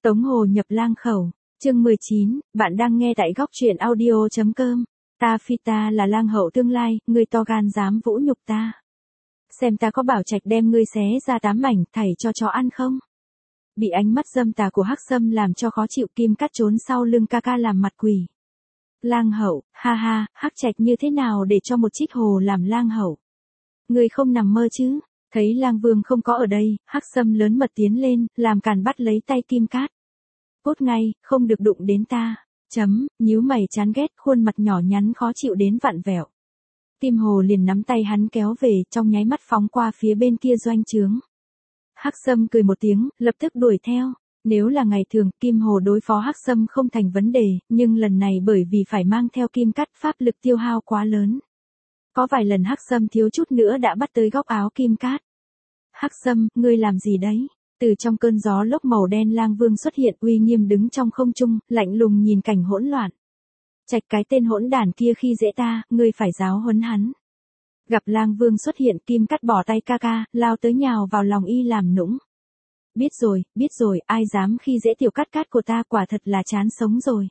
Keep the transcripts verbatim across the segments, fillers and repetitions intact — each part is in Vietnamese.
Tống Hồ nhập lang khẩu, chương mười chín, bạn đang nghe tại góc truyện audio.com. Ta phi ta là lang hậu tương lai, ngươi to gan dám vũ nhục ta. Xem ta có bảo trạch đem ngươi xé ra tám mảnh thảy cho chó ăn không? Bị ánh mắt dâm tà của Hắc Sâm làm cho khó chịu, Kim Cát trốn sau lưng ca ca làm mặt quỷ. Lang hậu, ha ha, Hắc Trạch như thế nào để cho một trích hồ làm lang hậu? Ngươi không nằm mơ chứ? Thấy Lang Vương không có ở đây, Hắc Sâm lớn mật tiến lên, làm càn bắt lấy tay Kim Cát. Cút ngay, không được đụng đến ta. Chấm, nhíu mày chán ghét, khuôn mặt nhỏ nhắn khó chịu đến vặn vẹo. Tim Hồ liền nắm tay hắn kéo về, trong nháy mắt phóng qua phía bên kia doanh trướng. Hắc Sâm cười một tiếng, lập tức đuổi theo. Nếu là ngày thường, Kim Hồ đối phó Hắc Sâm không thành vấn đề, nhưng lần này bởi vì phải mang theo Kim Cát, pháp lực tiêu hao quá lớn. Có vài lần Hắc Sâm thiếu chút nữa đã bắt tới góc áo Kim Cát. Hắc Sâm, ngươi làm gì đấy? Từ trong cơn gió lốc màu đen Lang Vương xuất hiện, uy nghiêm đứng trong không trung, lạnh lùng nhìn cảnh hỗn loạn. Trạch cái tên hỗn đản kia khi dễ ta, ngươi phải giáo huấn hắn. Gặp Lang Vương xuất hiện, Kim Cát bỏ tay ca ca, lao tới nhào vào lòng y làm nũng. Biết rồi, biết rồi, ai dám khi dễ tiểu Cát Cát của ta, quả thật là chán sống rồi.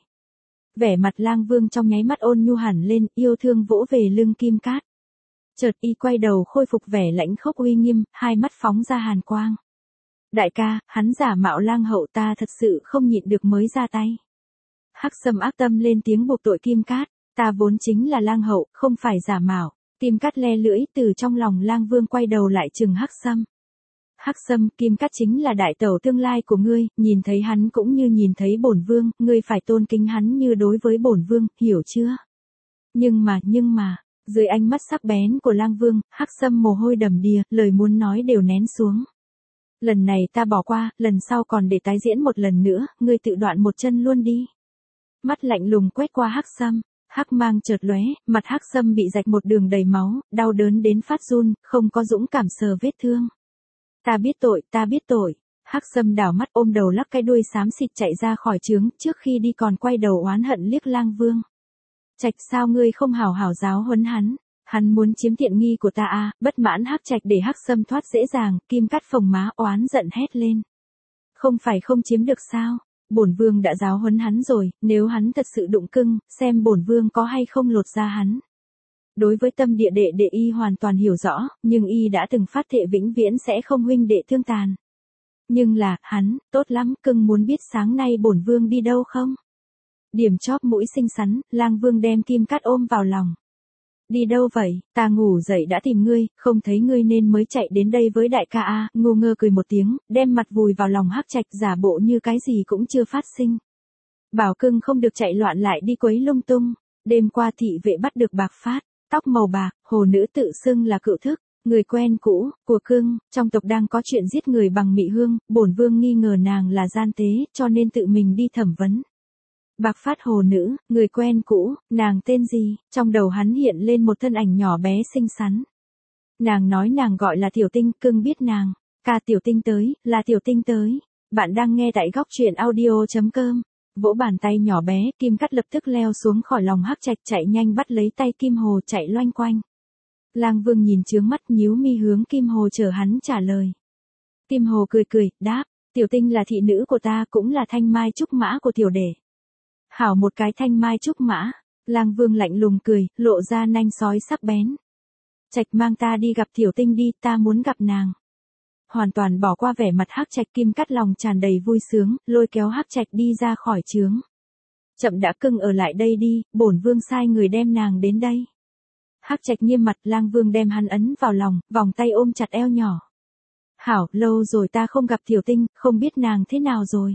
Vẻ mặt Lang Vương trong nháy mắt ôn nhu hẳn lên, yêu thương vỗ về lưng Kim Cát. Chợt y quay đầu khôi phục vẻ lãnh khốc uy nghiêm, hai mắt phóng ra hàn quang. Đại ca, hắn giả mạo lang hậu, ta thật sự không nhịn được mới ra tay. Hắc Sâm ác tâm lên tiếng buộc tội Kim Cát, ta vốn chính là lang hậu, không phải giả mạo. Kim Cát le lưỡi, từ trong lòng Lang Vương quay đầu lại trừng Hắc Sâm. Hắc Sâm, Kim Cát chính là đại tẩu tương lai của ngươi, nhìn thấy hắn cũng như nhìn thấy bổn vương, ngươi phải tôn kính hắn như đối với bổn vương, hiểu chưa? Nhưng mà, nhưng mà, dưới ánh mắt sắc bén của Lang Vương, Hắc Sâm mồ hôi đầm đìa, lời muốn nói đều nén xuống. Lần này ta bỏ qua, lần sau còn để tái diễn một lần nữa, ngươi tự đoạn một chân luôn đi. Mắt lạnh lùng quét qua Hắc Sâm, hắc mang chợt lóe, mặt Hắc Sâm bị rạch một đường đầy máu, đau đớn đến phát run, không có dũng cảm sờ vết thương. Ta biết tội, ta biết tội. Hắc Sâm đảo mắt ôm đầu lắc cái đuôi xám xịt chạy ra khỏi trướng, trước khi đi còn quay đầu oán hận liếc Lang Vương. Trạch, sao ngươi không hảo hảo giáo huấn hắn? Hắn muốn chiếm tiện nghi của ta à? Bất mãn Hắc Trạch để Hắc Sâm thoát dễ dàng, Kim Cát phồng má oán giận hét lên. Không phải không chiếm được sao? Bổn vương đã giáo huấn hắn rồi, nếu hắn thật sự đụng cưng, xem bổn vương có hay không lột ra hắn. Đối với tâm địa đệ đệ y hoàn toàn hiểu rõ, nhưng y đã từng phát thệ vĩnh viễn sẽ không huynh đệ thương tàn. Nhưng là, hắn, tốt lắm, cưng muốn biết sáng nay bổn vương đi đâu không? Điểm chóp mũi xinh xắn, Lang Vương đem Kim Cát ôm vào lòng. Đi đâu vậy? Ta ngủ dậy đã tìm ngươi, không thấy ngươi nên mới chạy đến đây với đại ca a. Ngu ngơ cười một tiếng, đem mặt vùi vào lòng Hắc Trạch, giả bộ như cái gì cũng chưa phát sinh. Bảo cưng không được chạy loạn lại đi quấy lung tung. Đêm qua thị vệ bắt được Bạc Phát, tóc màu bạc, hồ nữ tự xưng là cựu thức, người quen cũ của cưng, trong tộc đang có chuyện giết người bằng mị hương, bổn vương nghi ngờ nàng là gian tế, cho nên tự mình đi thẩm vấn. Bạc Phát hồ nữ, người quen cũ, nàng tên gì? Trong đầu hắn hiện lên một thân ảnh nhỏ bé xinh xắn. Nàng nói nàng gọi là Tiểu Tinh, cưng biết nàng. Ca Tiểu Tinh tới, là Tiểu Tinh tới. Bạn đang nghe tại góc truyện audio.com. Vỗ bàn tay nhỏ bé, Kim Cát lập tức leo xuống khỏi lòng Hắc Trạch, chạy nhanh bắt lấy tay Kim Hồ chạy loanh quanh. Lang Vương nhìn chướng mắt, nhíu mi hướng Kim Hồ chờ hắn trả lời. Kim Hồ cười cười, đáp, Tiểu Tinh là thị nữ của ta, cũng là thanh mai trúc mã của tiểu đệ. Hảo một cái thanh mai trúc mã. Lang Vương lạnh lùng cười, lộ ra nanh sói sắc bén. Trạch mang ta đi gặp Tiểu Tinh đi, ta muốn gặp nàng. Hoàn toàn bỏ qua vẻ mặt Hắc Trạch, Kim Cát lòng tràn đầy vui sướng, lôi kéo Hắc Trạch đi ra khỏi trướng. Chậm đã, cưng ở lại đây đi, bổn vương sai người đem nàng đến đây. Hắc Trạch nghiêm mặt, Lang Vương đem hắn ấn vào lòng, vòng tay ôm chặt eo nhỏ. Hảo, lâu rồi ta không gặp Tiểu Tinh, không biết nàng thế nào rồi.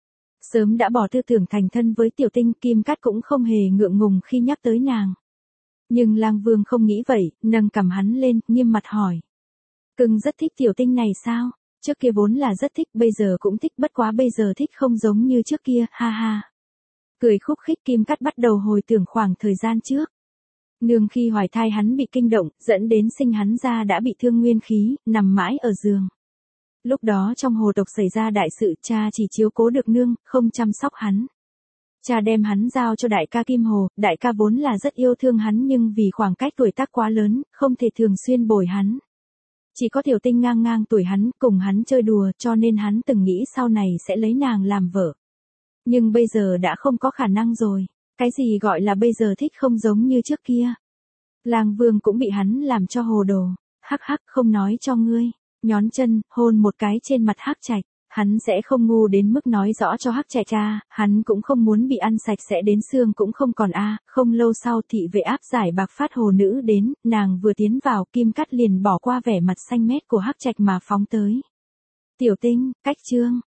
Sớm đã bỏ tư tưởng thành thân với Tiểu Tinh, Kim Cát cũng không hề ngượng ngùng khi nhắc tới nàng. Nhưng Lang Vương không nghĩ vậy, nâng cằm hắn lên, nghiêm mặt hỏi. Cưng rất thích Tiểu Tinh này sao? Trước kia vốn là rất thích, bây giờ cũng thích, bất quá bây giờ thích không giống như trước kia, ha ha. Cười khúc khích, Kim Cát bắt đầu hồi tưởng khoảng thời gian trước. Nương khi hoài thai hắn bị kinh động, dẫn đến sinh hắn ra đã bị thương nguyên khí, nằm mãi ở giường. Lúc đó trong hồ tộc xảy ra đại sự, cha chỉ chiếu cố được nương, không chăm sóc hắn. Cha đem hắn giao cho đại ca Kim Hồ, đại ca vốn là rất yêu thương hắn nhưng vì khoảng cách tuổi tác quá lớn, không thể thường xuyên bồi hắn. Chỉ có Tiểu Tinh ngang ngang tuổi hắn, cùng hắn chơi đùa, cho nên hắn từng nghĩ sau này sẽ lấy nàng làm vợ. Nhưng bây giờ đã không có khả năng rồi. Cái gì gọi là bây giờ thích không giống như trước kia. Lang Vương cũng bị hắn làm cho hồ đồ. Hắc hắc, không nói cho ngươi. Nhón chân, hôn một cái trên mặt Hắc Trạch. Hắn sẽ không ngu đến mức nói rõ cho Hắc Trạch a, hắn cũng không muốn bị ăn sạch sẽ đến xương cũng không còn a. Không lâu sau thị vệ áp giải Bạc Phát hồ nữ đến, nàng vừa tiến vào, Kim Cắt liền bỏ qua vẻ mặt xanh mét của Hắc Trạch mà phóng tới. Tiểu Tinh, cách chương.